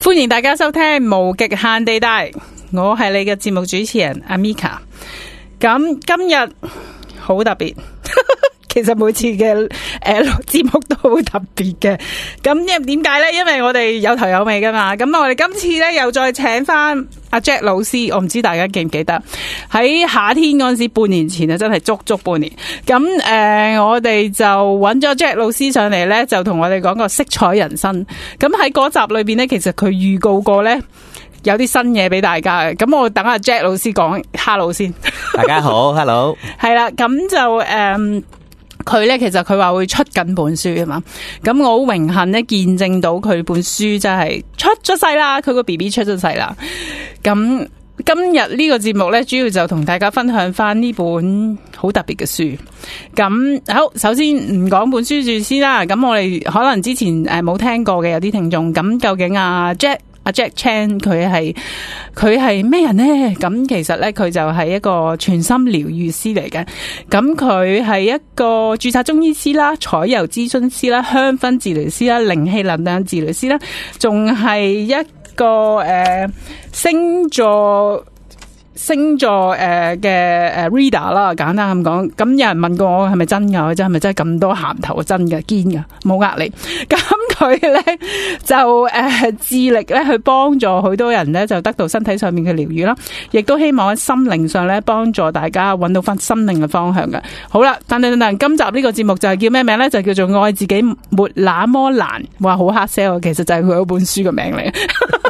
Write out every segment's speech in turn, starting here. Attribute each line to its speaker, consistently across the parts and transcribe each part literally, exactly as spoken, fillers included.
Speaker 1: 歡迎大家收聽無極限地帶，我係你嘅節目主持人阿 Mika。咁今日好特別，其實每次嘅誒錄節目都好特別嘅。咁因為點解呢？因為我哋有頭有尾噶嘛。咁我哋今次呢又再請翻阿 Jack 老師，我唔知大家記唔記得喺夏天嗰陣時，半年前啊，真係足足半年。咁誒、呃，我哋就揾咗 Jack 老師上嚟呢，就同我哋講個色彩人生。咁喺嗰集裏邊呢，其實佢預告過呢，有啲新嘢俾大家嘅。咁我等阿 Jack 老師講 hello 先。
Speaker 2: 大家好，hello。係
Speaker 1: 啦，咁就誒。佢咧其實佢話會出緊本書啊嘛，咁我好榮幸咧見證到佢本書真係出咗世啦，佢個 B B 出咗世啦。咁今日呢個節目咧，主要就同大家分享翻呢本好特別嘅書。咁好，首先唔講本書住先啦。咁我哋可能之前誒冇聽過嘅有啲聽眾，咁究竟阿 Jack 阿 Jack Chan 佢係佢係咩人呢？咁其實咧佢就係一個全心療癒師嚟嘅。咁佢係一個註冊中醫師啦、彩油諮詢師啦、香薰治療師啦、靈氣能量治療師啦，仲係一個誒、呃、星座。星座誒嘅誒 reader 啦，簡單咁講。咁有人問過我係咪真噶？真係咪真係咁多銜頭？真嘅堅嘅，冇呃你。咁佢咧就誒、呃、致力咧去幫助好多人咧，就得到身體上面嘅療癒啦，亦都希望喺心靈上咧幫助大家揾到翻心靈嘅方向嘅。好啦，等等等等，今集呢個節目就係叫咩名咧？就叫做愛自己沒那麼難。哇，好黑 sell，其實就係佢嗰本書嘅名嚟。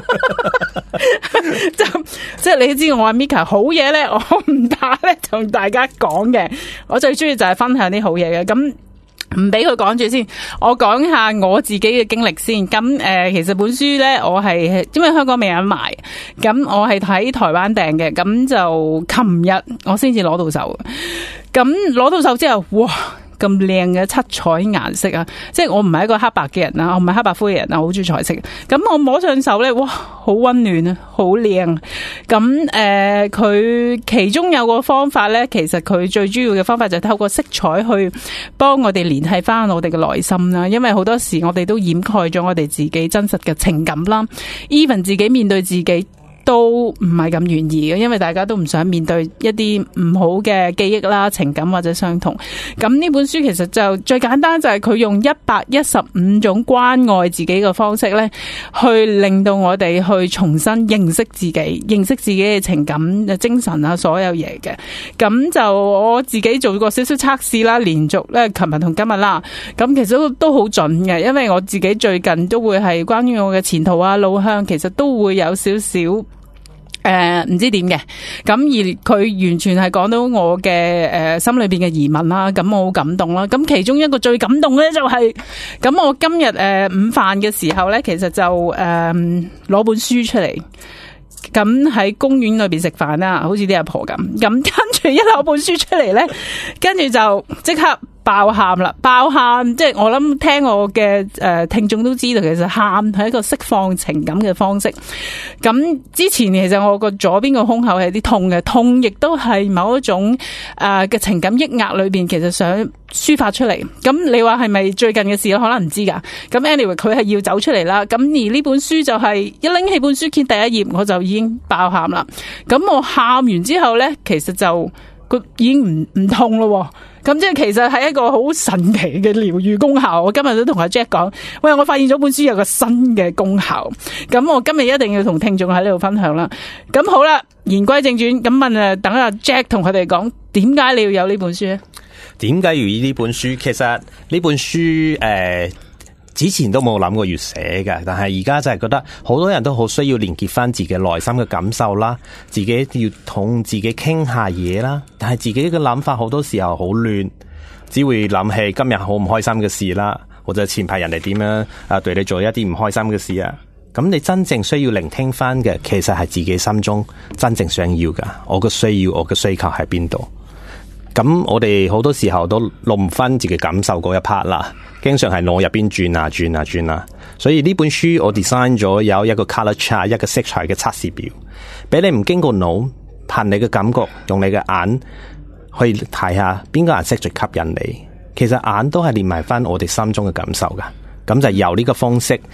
Speaker 1: 就即係你都知我阿 Mika 好嘢咧，我唔打咧同大家講嘅，我最中意就係分享啲好嘢嘅。咁唔俾佢講住先，我講下我自己嘅經歷先。咁誒、呃，其實本書咧，我係因為香港未有賣，咁我係喺台灣訂嘅，咁就琴日我先至攞到手。咁攞到手之後，哇！咁靚嘅七彩顏色啊！即係我唔係一個黑白嘅人啊，我唔係黑白灰嘅人啊，好中意彩色。咁我摸上手咧，哇，好溫暖啊，好靚。咁誒，佢、呃、其中有個方法咧，其實佢最主要嘅方法就係透過色彩去幫我哋聯繫翻我哋嘅內心啦。因為好多時我哋都掩蓋咗我哋自己真實嘅情感啦 ，even 自己面對自己都唔係咁願意嘅，因為大家都唔想面對一啲唔好嘅記憶啦、情感或者傷痛。咁呢本書其實就最簡單，就係佢用一百一十五種關愛自己嘅方式咧，去令到我哋去重新認識自己、認識自己嘅情感、精神啊，所有嘢嘅。咁就我自己做過少少測試啦，連續咧，琴日同今日啦，咁其實都都好準嘅，因為我自己最近都會係關於我嘅前途啊、路向，其實都會有少少。誒、呃，唔知點嘅，咁而佢完全係講到我嘅誒、呃、心裏邊嘅疑問啦，咁我好感動啦。咁其中一個最感動咧就係、是，咁我今日誒、呃、午飯嘅時候咧，其實就誒攞、呃、本書出嚟，咁喺公園裏邊食飯啦，好似啲阿婆咁，咁跟住一攞本書出嚟咧，跟住就即刻爆喊啦！爆喊，即係我諗聽我嘅誒、呃、聽眾都知道，其實喊係一個釋放情感嘅方式。咁之前其實我個左邊個胸口係啲痛嘅，痛亦都係某一種誒嘅、呃、情感抑壓裏邊，其實想抒發出嚟。咁你話係咪最近嘅事咧？可能唔知噶。咁 anyway 佢係要走出嚟啦。咁而呢本書就係、是、一拎起本書揭第一頁，我就已經爆喊啦。咁我喊完之後咧，其實就佢已經唔唔痛咯。咁即係其實係一個好神奇嘅療癒功效。我今日都同阿 Jack 講，喂，我發現咗本書有個新嘅功效。咁我今日一定要同聽眾喺呢度分享啦。咁好啦，言歸正傳，咁問啊，等阿 Jack 同佢哋講，點解你要有呢本書咧？
Speaker 2: 點解要以呢本書？其實呢本書誒、呃，之前都冇諗過要寫嘅，但係而家就係覺得好多人都好需要連結翻自己內心嘅感受啦，自己要同自己傾下嘢啦。但係自己嘅諗法好多時候好亂，只會諗起今日好唔開心嘅事啦，或者前排人哋點樣啊對你做一啲唔開心嘅事啊。咁你真正需要聆聽翻嘅，其實係自己心中真正想要噶。我嘅需要，我嘅需求喺邊度？咁我哋好多時候都錄唔翻自己感受嗰一 part 啦，經常係腦入邊轉啊轉啊轉啊。所以呢本書我 design 咗有一個 color chart， 一個色彩嘅測試表，俾你唔經過腦，憑你嘅感覺，用你嘅眼去睇下邊個顏色最吸引你。其實眼都係連埋翻我哋心中嘅感受噶。咁就由呢個方式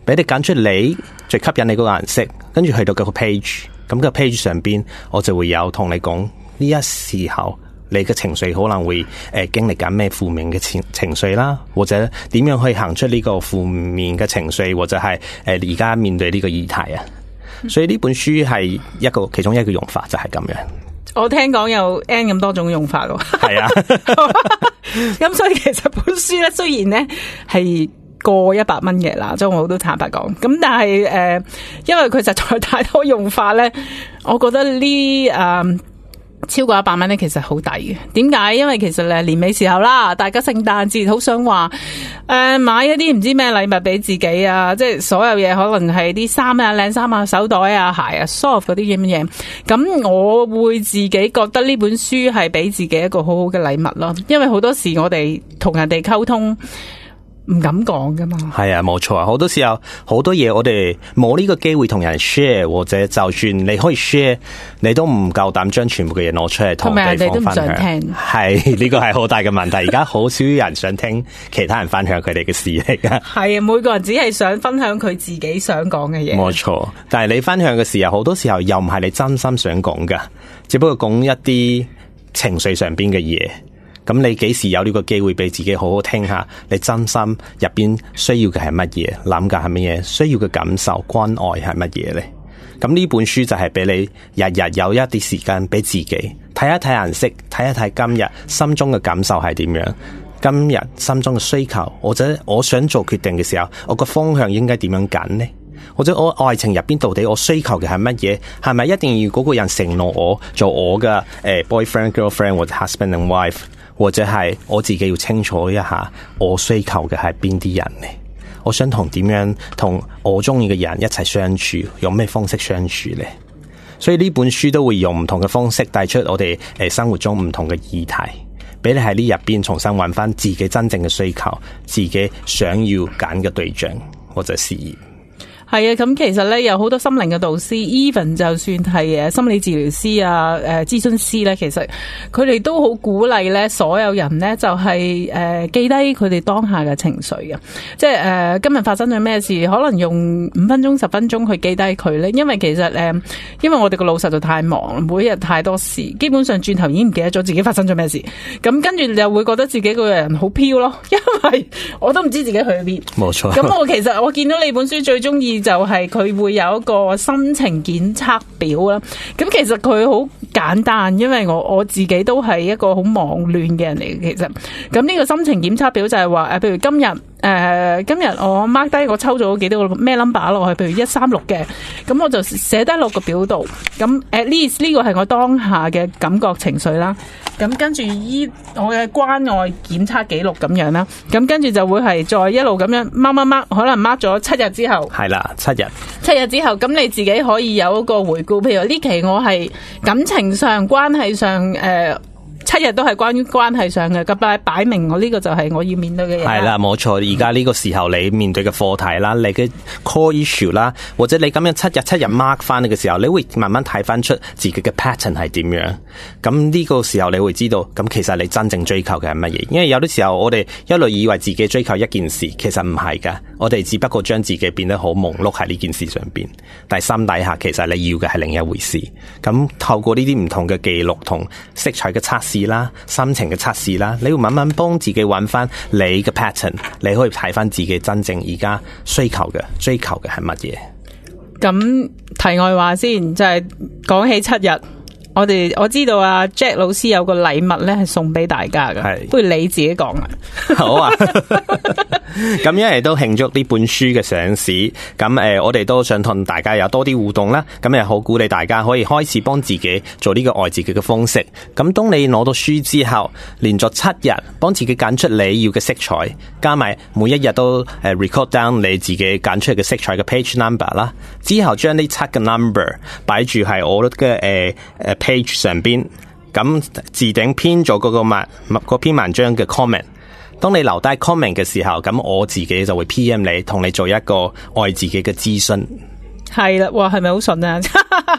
Speaker 2: 俾你揀出你最吸引你嗰個顏色，跟住去到嗰個 page， 咁個 page 上邊我就會有同你講呢一時候你嘅情緒可能會誒、呃、經歷緊咩負面嘅情情緒啦，或者點樣去行出呢個負面嘅情緒，或者係誒而家面對呢個議題啊。所以呢本書係一個其中一個用法就係咁樣。
Speaker 1: 我聽講有 N 咁多種用法喎。
Speaker 2: 係啊，
Speaker 1: 咁所以其實本書咧雖然咧係過一百蚊嘅啦，即係我都坦白講。咁但係誒、呃，因為佢實在太多用法咧，我覺得呢誒。呃超過一百蚊咧，其實好抵嘅。點解？因為其實咧年尾時候啦，大家聖誕節好想話誒、呃、買一啲唔知咩禮物俾自己啊，即係所有嘢可能係啲衫啊、靚衫啊、手袋啊、鞋啊、soft 嗰啲咁嘅嘢。咁我會自己覺得呢本書係俾自己一個好好嘅禮物咯。因為好多時我哋同人哋溝通唔敢講噶嘛。係
Speaker 2: 啊，冇錯啊。好多時候好多嘢我哋冇呢個機會同人 share， 或者就算你可以 share， 你都唔夠膽將全部嘅嘢攞出嚟同對方分享。係呢個係好大嘅問題。而家好少人想聽其他人分享佢哋嘅事嚟噶。係
Speaker 1: 啊，每個人只係想分享佢自己想講嘅嘢。
Speaker 2: 冇錯，但係你分享嘅時候，好多時候又唔係你真心想講噶，只不過講一啲情緒上邊嘅嘢。咁你幾時有呢個機會俾自己好好聽下，你真心入邊需要嘅係乜嘢，諗嘅係乜嘢，需要嘅感受關愛係乜嘢咧？咁呢本書就係俾你日日有一啲時間俾自己睇一睇顏色，睇一睇今日心中嘅感受係點樣，今日心中嘅需求，或者我想做決定嘅時候，我個方向應該點樣揀呢？或者我愛情入邊到底我需求嘅係乜嘢？係咪一定要嗰個人承諾我做我嘅誒、呃、boyfriend girlfriend 或者 husband and wife？或者係我自己要清楚一下，我需求嘅係邊啲人呢？我想同點樣同我中意嘅人一齊相處，用咩方式相處呢？所以呢本書都會用唔同嘅方式帶出我哋誒生活中唔同嘅議題，俾你喺呢入邊重新揾翻自己真正嘅需求，自己想要揀嘅對象或者事業。
Speaker 1: 係啊，咁其實咧有好多心靈嘅導師 ，even 就算係誒心理治療師啊、誒諮詢師咧，其實佢哋都好鼓勵咧所有人咧就係、是、誒、呃、記低佢哋當下嘅情緒嘅，即係誒、呃、今日發生咗咩事，可能用五分鐘、十分鐘去記低佢咧，因為其實誒、呃、因為我哋個腦實在太忙，每日太多事，基本上轉頭已經唔記得咗自己發生咗咩事，咁跟住就會覺得自己個人好飄咯，因為我都唔知自己去邊。冇錯。咁我其實我見到你本書最中意。就係佢會有一個心情檢測表啦，咁其實佢好簡單，因為我我自己都係一個好忙亂嘅人嚟嘅，其實咁呢個心情檢測表就係話誒，譬如今日誒、呃、今日我 mark 低我抽咗幾多個咩 number 落去，譬如一三六嘅，咁我就寫低落個表度，咁 at least 呢個係我當下嘅感覺情緒啦，咁跟住依我嘅關愛檢測記錄咁樣啦，咁跟住就會係再一路咁樣 mark mark mark，可能 mark 咗七日之後，係啦。七日，七日之後，咁你自己可以有一個回顧。譬如呢期我係感情上、關係上，誒、呃，七日都係關於關係上嘅。咁擺擺明我呢個就係我要面對嘅嘢。係啦，冇錯。而家呢個時候你面對嘅課題啦，你嘅 core issue 啦，或者你咁樣七日七日 mark 翻嘅時候，你會慢慢睇翻出自己嘅 pattern 係點樣。咁呢個時候你會知道，咁其實你真正追求嘅係乜嘢？因為有啲時候我哋一路以為自己追求一件事，其實唔係噶。我哋只不過將自己變得好朦碌喺呢件事上邊，但係心底下其實你要嘅係另一回事。咁透過呢啲唔同嘅記錄同色彩嘅測試啦、心情嘅測試啦，你會慢慢幫自己揾翻你嘅 pattern， 你可以睇翻自己真正而家需求嘅、追求嘅係乜嘢。咁題外話先，就係、是、講起七日。我哋我知道啊 Jack 老師有個禮物咧係送俾大家嘅，不如你自己講啊。好啊，咁因為都慶祝呢本書嘅上市，咁誒、呃、我哋都想同大家有多啲互動啦，咁又好鼓勵大家可以開始幫自己做呢個愛自己嘅方式。咁當你攞到書之後，連續七日幫自己揀出你要嘅色彩，加埋每一日都誒 record down 你自己揀出嚟嘅色彩嘅 page number 啦，之後將呢七個 number 擺住係我嘅誒誒page 上邊，咁置頂編咗嗰個文嗰篇文章嘅 comment。當你留低 comment 嘅時候，咁我自己就會 P M 你，同你做一個愛自己嘅諮詢。係啦，哇，係咪好順啊？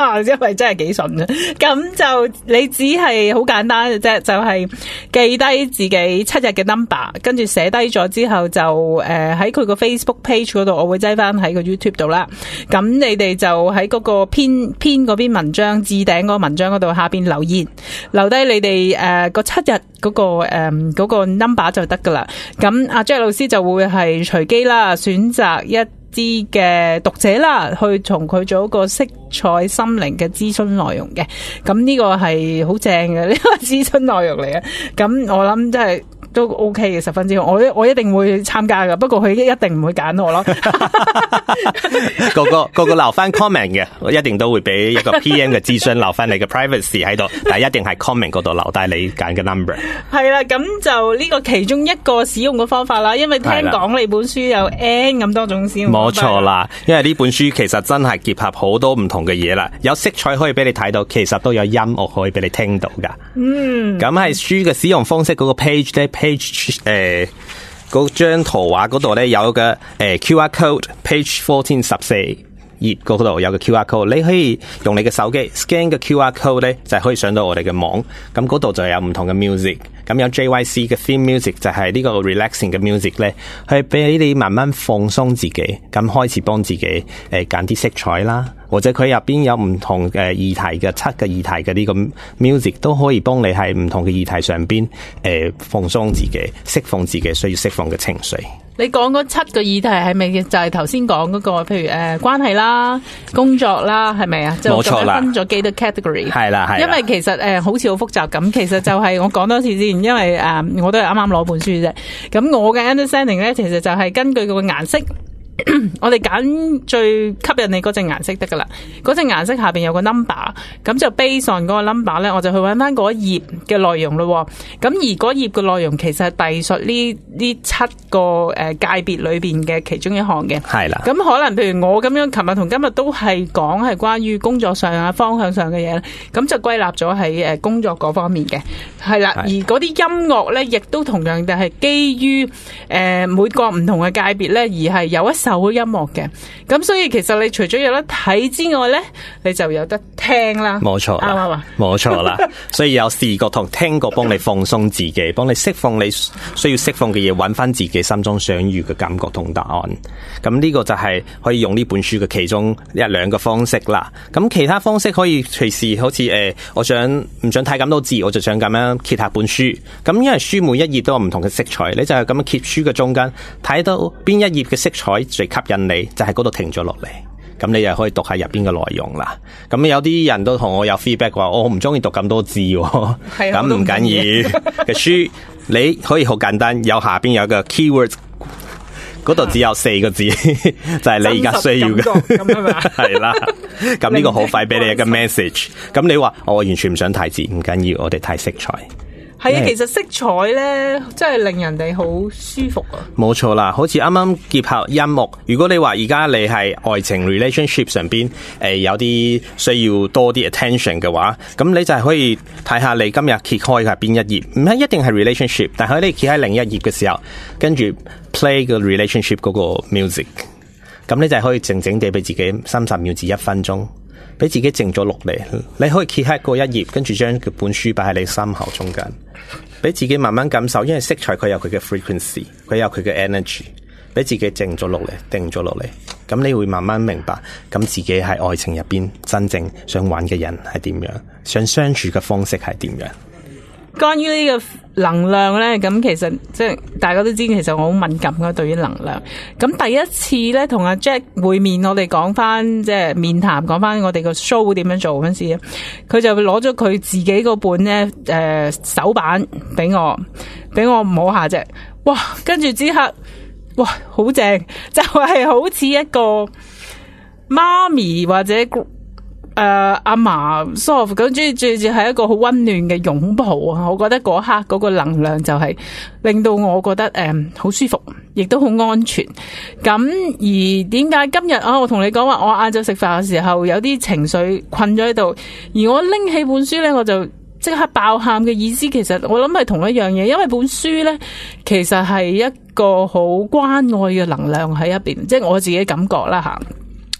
Speaker 1: 因為真係幾順啊。咁就你只係好簡單嘅啫，就係、是、記低自己七日嘅 number， 跟住寫低咗之後就誒喺佢個 Facebook page 嗰度，我會擠翻喺個 YouTube 度啦。咁你哋就喺嗰個編編嗰篇文章置頂嗰個文章嗰度下邊留言，留低你哋誒個七日嗰、那個誒嗰、呃那個 number 就得噶啦。咁阿 Jack 老師就會係隨機啦，選擇一啲嘅讀者啦，去同佢做一個色彩心靈嘅諮詢內容嘅。咁呢個係好正嘅呢個諮詢內容嚟嘅。咁我諗真係都 OK 嘅，十分之好。我我一定會參加噶，不過佢一定唔會揀我咯。
Speaker 2: 個個個個留翻 comment 嘅，我一定都會俾一個 P M 嘅諮詢，留翻你嘅 privacy 喺度，但係一定係 comment 嗰度留低你揀嘅 number。
Speaker 1: 係啦，咁就呢個其中一個使用嘅方法啦，因為聽講你本書有 N 咁多種使用方法。
Speaker 2: 冇錯啦，因為呢本書其實真係結合好多唔同嘅嘢啦，有色彩可以俾你睇到，其實都有音樂可以俾你聽到噶。嗯，咁係書嘅使用方式嗰個 page 咧 ，page 誒嗰張圖畫嗰度咧有個誒 Q R code，page fourteen 十四頁嗰度有個 Q R code，你可以用你嘅手機 scan 個 Q R code 咧，就可以上到我哋嘅網，咁嗰度就有唔同嘅 music。咁有 J Y C 嘅 theme music 就係呢個 relaxing 嘅 music 咧，去俾你慢慢放鬆自己，咁開始幫自己誒揀啲色彩啦，或者佢入邊有唔同嘅議題嘅七個議題嘅呢個 music 都可以幫你喺唔同嘅議題上邊誒、呃、放鬆自己，釋放自己需要釋放嘅情緒。
Speaker 1: 你講嗰七個議題係咪就係頭先講嗰個，譬如誒、呃、關係啦、工作啦，係咪啊？
Speaker 2: 冇錯啦，
Speaker 1: 分咗幾多 category？ 係
Speaker 2: 啦係。
Speaker 1: 因為其實誒、呃、好似好複雜咁，其實就係我講多次先，因為誒、呃、我都係啱啱攞本書啫。咁我嘅 understanding 咧，其實就係根據個顏色。我哋揀最吸引你嗰隻顏色得噶啦，嗰隻顏色下邊有個 number， 咁就 base on 嗰個 number 咧，我就去揾翻嗰頁嘅內容咯。咁而嗰頁嘅內容其實係隸屬呢呢七個誒界別裏邊嘅其中一項嘅。係啦。咁可能譬如我咁樣，琴日同今日都係講係關於工作上啊方向上嘅嘢，咁就歸納咗喺誒工作嗰方面嘅。係啦，而嗰啲音樂咧，亦都同樣地係基於誒、呃、每個唔同嘅界別咧，而係有一首音樂嘅。咁所以其實你除咗有得睇之外咧，你就有得聽啦。冇錯，啱啱啊？冇錯啦。所以有視覺同聽覺幫你放鬆自己，幫你釋放你需要釋放嘅嘢，揾翻自己心中想要嘅感覺同答案。咁呢個就係可以用呢本書嘅其中一兩個方式啦。咁其他方式可以隨時好似誒、呃，我想唔想睇咁多字，我就想咁樣揭下本書。咁因為書每一頁都有唔同嘅色彩，你就係咁樣揭書嘅中間，睇到邊一頁嘅色彩最吸引你，就喺嗰度停咗落嚟。咁你又可以讀下入邊嘅內容啦。咁有啲人都同我有 feedback 話，我唔中意讀咁多字。咁唔緊要嘅書，你可以好簡單，有下邊有個 keywords， 嗰度只有四個字，就係你而家需要嘅。係啦，咁呢個好快俾你一個 message。咁你話我完全唔想睇字，唔緊要，我哋睇色彩。係啊，其實色彩咧，真係令人哋好舒服啊！冇錯啦，好似啱啱結合音樂。如果你話而家你係愛情 relationship 上邊，誒、呃、有啲需要多啲 attention 嘅話，咁你就係可以睇下你今日揭開係邊一頁，唔係一定係 relationship， 但係你揭開另一頁嘅時候，跟住 play 個 relationship 嗰個 music， 咁你就係可以靜靜地俾自己三十秒至一分鐘。俾自己靜咗落嚟，你可以揭開嗰一頁，跟住將本書擺喺你心口中間，俾自己慢慢感受。因為色彩佢有佢嘅 frequency， 佢有佢嘅 energy， 俾自己靜咗落嚟，定咗落嚟，咁你會慢慢明白，咁自己喺愛情入邊真正想揾嘅人係點樣，想相處嘅方式係點樣。關於呢個能量咧，咁其實即係大家都知，其實我好敏感噶對於能量。咁第一次咧同阿 Jack 會面，我哋講翻即係面談，講翻我哋個 show 點樣做嗰陣時，佢就攞咗佢自己嗰本咧誒、呃、手板俾我，俾我摸下啫。哇！跟住之後，哇，好正，就係、是、好似一個媽咪或者。誒、uh, 阿嫲 soft 咁，最最最係一個好溫暖嘅擁抱啊！我覺得嗰刻嗰個能量就係令到我覺得誒好、um, 舒服，亦都好安全。咁而點解今日啊，我同你講話，我晏晝食飯嘅時候有啲情緒困咗喺度，而我拎起本書咧，我就即刻爆喊嘅意思，其實我諗係同一樣嘢，因為本書咧其實係一個好關愛嘅能量喺入邊，即係我自己感覺啦吓。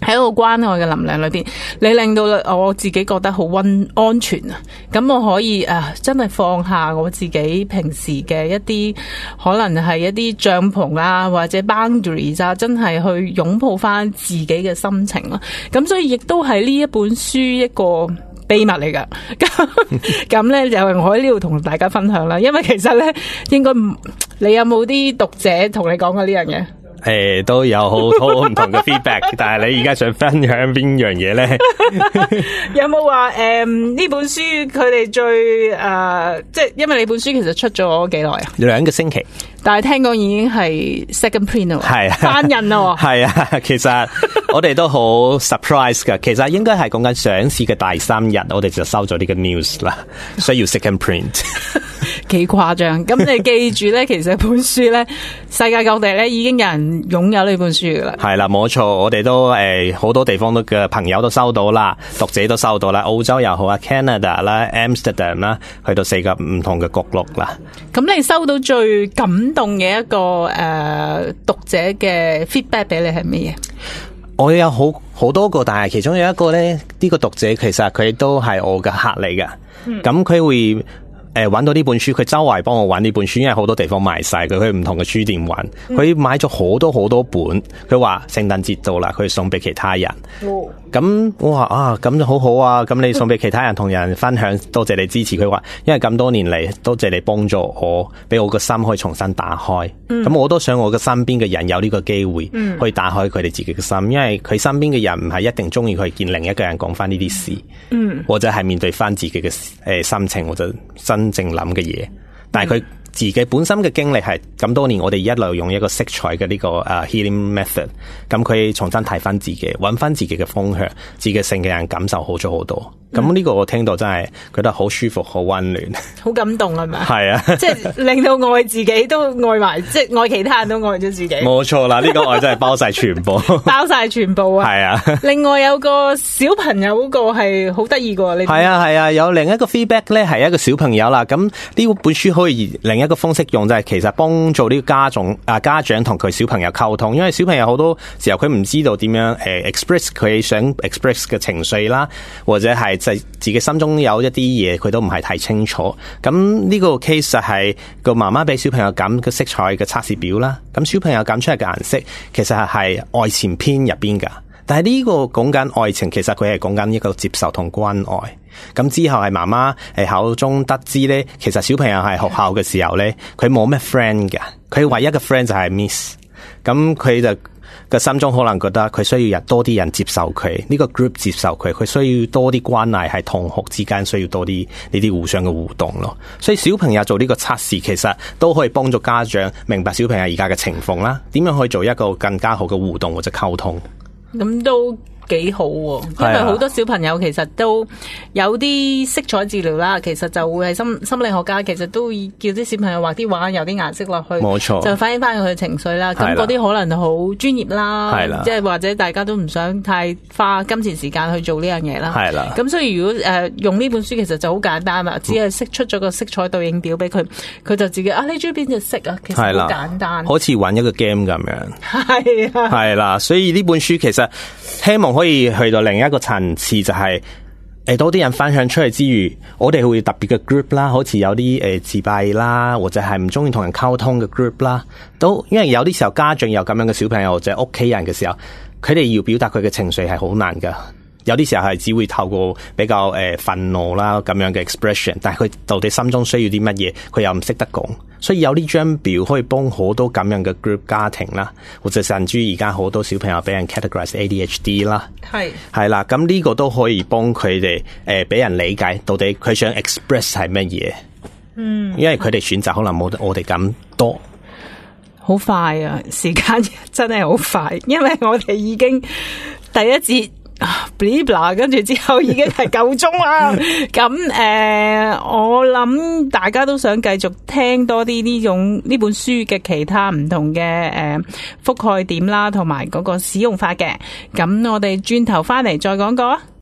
Speaker 1: 喺個關愛嘅能量裏邊，你令到我自己覺得好溫安全啊！咁我可以誒、呃，真係放下我自己平時嘅一啲可能係一啲帳篷啊，或者 boundaries 啊，真係去擁抱翻自己嘅心情咯。咁所以亦都係呢一本書一個秘密嚟噶。咁咁咧就係我喺呢度同大家分享啦。因為其實咧，應該你有冇啲讀者同你講過呢樣嘢？
Speaker 2: 誒、欸，都有好多唔同嘅 feedback， 但係你而家想分享邊樣嘢咧？
Speaker 1: 有冇話誒呢本書佢哋最誒、呃，即係因為你本書其實出咗幾耐啊？
Speaker 2: 兩個星期，
Speaker 1: 但係聽講已經係 second print 咯，
Speaker 2: 係啊，
Speaker 1: 翻印咯，
Speaker 2: 係啊。其實我哋都好 surprise 噶，其實應該係講緊上市嘅第三日，我哋就收咗呢個 news 啦，需要 second print。
Speaker 1: 幾誇張！咁你記住咧，其實本書咧，世界各地咧已經有人擁有呢本書噶啦。係
Speaker 2: 啦，冇錯，我哋都誒好、呃、多地方都嘅朋友都收到啦，讀者都收到啦，澳洲又好啊 ，Canada 啦 ，Amsterdam 啦，去到四個唔同嘅角落啦。咁
Speaker 1: 你收到最感動嘅一個誒、呃、讀者嘅 feedback 俾你係咩嘢？
Speaker 2: 我有好好多個，但係其中有一個咧，呢、這個讀者其實佢都係我嘅客嚟噶，咁、嗯、佢會。誒，揾到呢本書，佢周圍幫我揾呢本書，因為好多地方賣晒佢，佢唔同嘅書店揾，佢、嗯、買咗好多好多本，佢話聖誕節到啦，佢送俾其他人。咁、哦、我話啊，咁就好好啊，咁你送俾其他人同人分享，多謝你支持。佢話因為咁多年嚟，多謝你幫助我，俾我個心可以重新打開。咁、嗯、我都想我嘅身邊嘅人有呢個機會，去打開佢哋自己嘅心，因為佢身邊嘅人唔係一定中意去見另一個人講翻呢啲事，嗯，或者係面對翻自己嘅誒心情，或者真正諗嘅嘢，但係佢自己本身嘅經歷係咁多年，我哋一路用一個色彩嘅呢個誒 healing method， 咁佢重新睇翻自己，揾翻自己嘅方向，自己性嘅人感受好咗好多。咁、嗯、呢個我聽到真係覺得好舒服，好溫暖，好感動係咪？係啊，即係令到愛自己都愛埋，即係愛其他人都愛咗自己。冇錯啦，呢、這個愛真係包晒全部，包晒全部啊！係啊。另外有個小朋友嗰個係好得意噶，你係啊係啊，有另一個 feedback 咧係一個小朋友啦。咁呢本書可以另一個方式用，就係、是、其實幫助呢個家長啊家長同佢小朋友溝通，因為小朋友好多時候佢唔知道點樣誒 express 佢想 express 嘅情緒啦，或者係。就自己心中有一啲嘢，佢都唔係太清楚。咁呢個 case 就係個媽媽俾小朋友揀個色彩嘅測試表啦。咁小朋友揀出嚟嘅顏色，其實係愛情篇入邊噶。但係呢個講緊愛情，其實佢係講緊一個接受同關愛。咁之後係媽媽誒口中得知咧，其實小朋友係學校嘅時候咧，佢冇咩 friend 噶，佢唯一嘅 friend 就係 Miss。咁佢就。個心中可能覺得佢需要人多啲人接受佢，呢、這個 group 接受佢，佢需要多啲關係，係同學之間需要多啲呢啲互相嘅互動咯。所以小朋友做呢個測試，其實都可以幫助家長明白小朋友而家嘅情況啦，點樣可以做一個更加好嘅互動或者溝通。咁都幾好喎，因為好多小朋友其實都有啲色彩治療啦，其實就會係心心理學家其實都會叫啲小朋友畫啲畫，有啲顏色落去，冇錯，就反映翻佢嘅情緒啦。咁嗰啲可能好專業啦，即係或者大家都唔想太花金錢時間去做呢樣嘢啦。係啦，咁所以如果誒、呃、用呢本書其實就好簡單啦，只係識出咗個色彩對應表俾佢，佢就自己啊，你中意邊隻色啊？其實好簡單，好似玩一個 game 咁樣。係啊，係啦，所以呢本書其實希望可以去到另一個層次，就係、是、誒多啲人分享出嚟之餘，我哋會特別嘅 group 啦，好似有啲誒自閉啦，或者係唔中意同人溝通嘅 group 啦，都因為有啲時候家長有咁樣嘅小朋友或者屋企人嘅時候，佢哋要表達佢嘅情緒係好難噶，有啲時候係只會透過比較誒憤怒啦咁樣嘅 expression， 但係佢到底心中需要啲乜嘢，佢又唔識得講。所以有呢張表可以幫好多咁樣嘅 group 家庭啦，或者甚至而家好多小朋友俾人 categorize A D H D 啦，係係啦，咁呢個都可以幫佢哋誒俾人理解到底佢想 express 係乜嘢。嗯，因為佢哋選擇可能冇我哋咁多。好快啊，時間真係好快，因為我哋已經第一節。blah 跟住之後已經係夠鐘啦。咁誒、呃，我諗大家都想繼續聽多啲呢種呢本書嘅其他唔同嘅誒覆蓋點啦，同埋嗰個使用法嘅。咁我哋轉頭翻嚟再講過。